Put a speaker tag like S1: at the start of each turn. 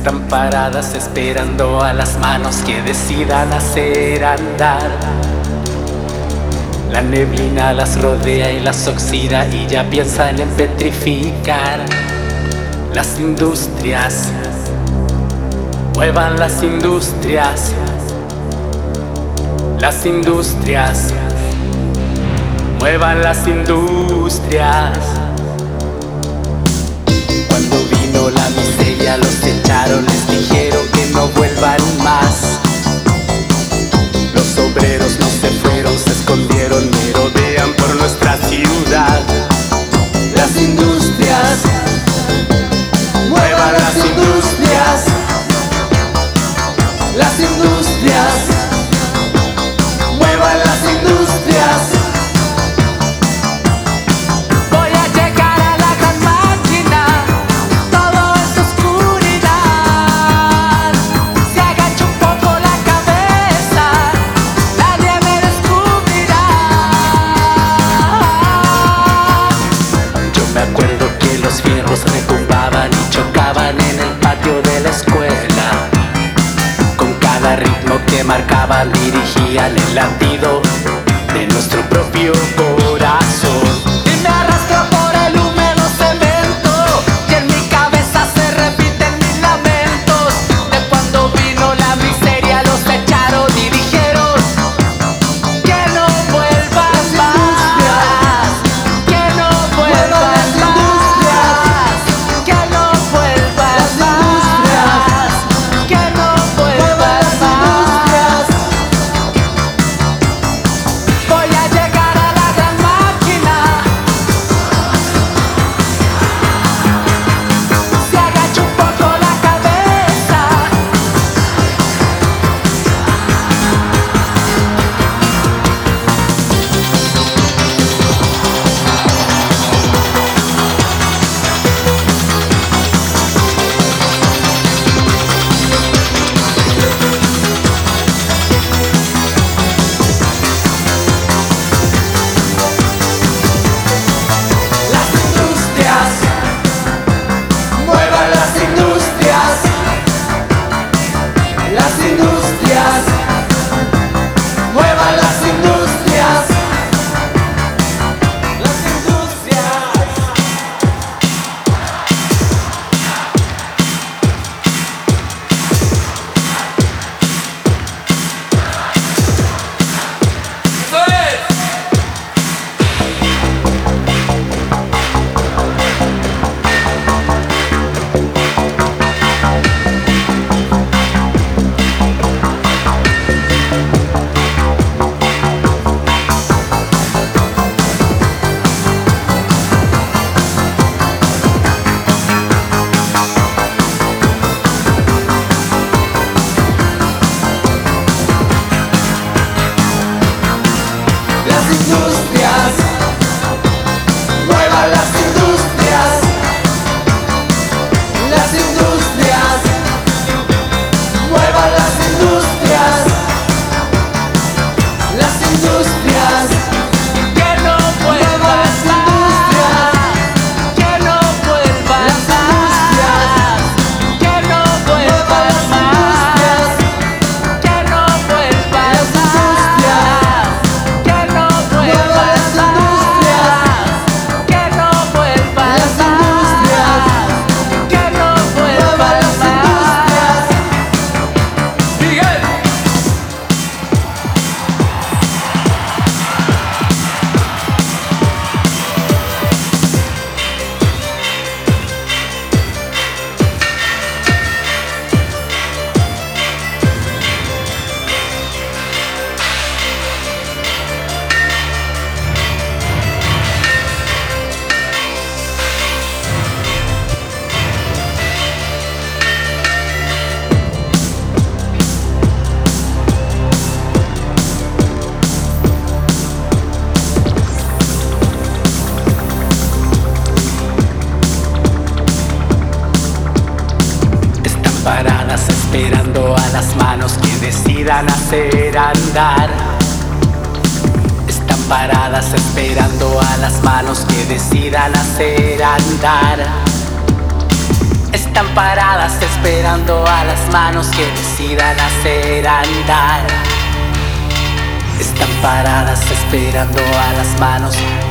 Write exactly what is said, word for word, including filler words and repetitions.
S1: Están paradas esperando a las manos que decidan hacer andar. La neblina las rodea y las oxida y ya piensan en petrificar. Las industrias, muevan las industrias. Las industrias, muevan las industrias. Cuando vino la miseria los echaron, les dijeron que no vuelvan más. Los obreros no se fueron, se escondieron, merodean por nuestra ciudad. Las industrias, muevan las industrias. Las industrias, muevan las industrias. Voy a llegar a la gran máquina, todo es oscuridad. Si agacho un poco la cabeza, nadie me descubrirá. Yo me acuerdo que los fierros retumbaban y chocaban en el patio de la escuela. Con cada ritmo que marcaban dirigían el latido de nuestro propio corazón. Y me arrastro por el húmedo cemento y en mi cabeza se repiten mis lamentos. De cuando vino la miseria los echaron y dijeron que no vuelvan más, que no vuelvan más, que no vuelvan más, que no vuelvan más. Voy a llegar a la gran máquina. Si agacho un poco la cabeza, las industrias, muevan las industrias. Las industrias, muevan las industrias. Las industrias. ¡Eso es! Las industrias, muevan las industrias. Las industrias, muevan las industrias. Las industrias, que no vuelvan más, que no vuelvan más, que no vuelvan más, que no vuelvan más, que no vuelvan más, que no vuelvan más, que no vuelvan más. Miguel. Están paradas esperando a las manos que decidan hacer andar. Están paradas esperando a las manos que decidan hacer andar. Están Están paradas esperando a las manos que decidan hacer andar. Están paradas esperando a las manos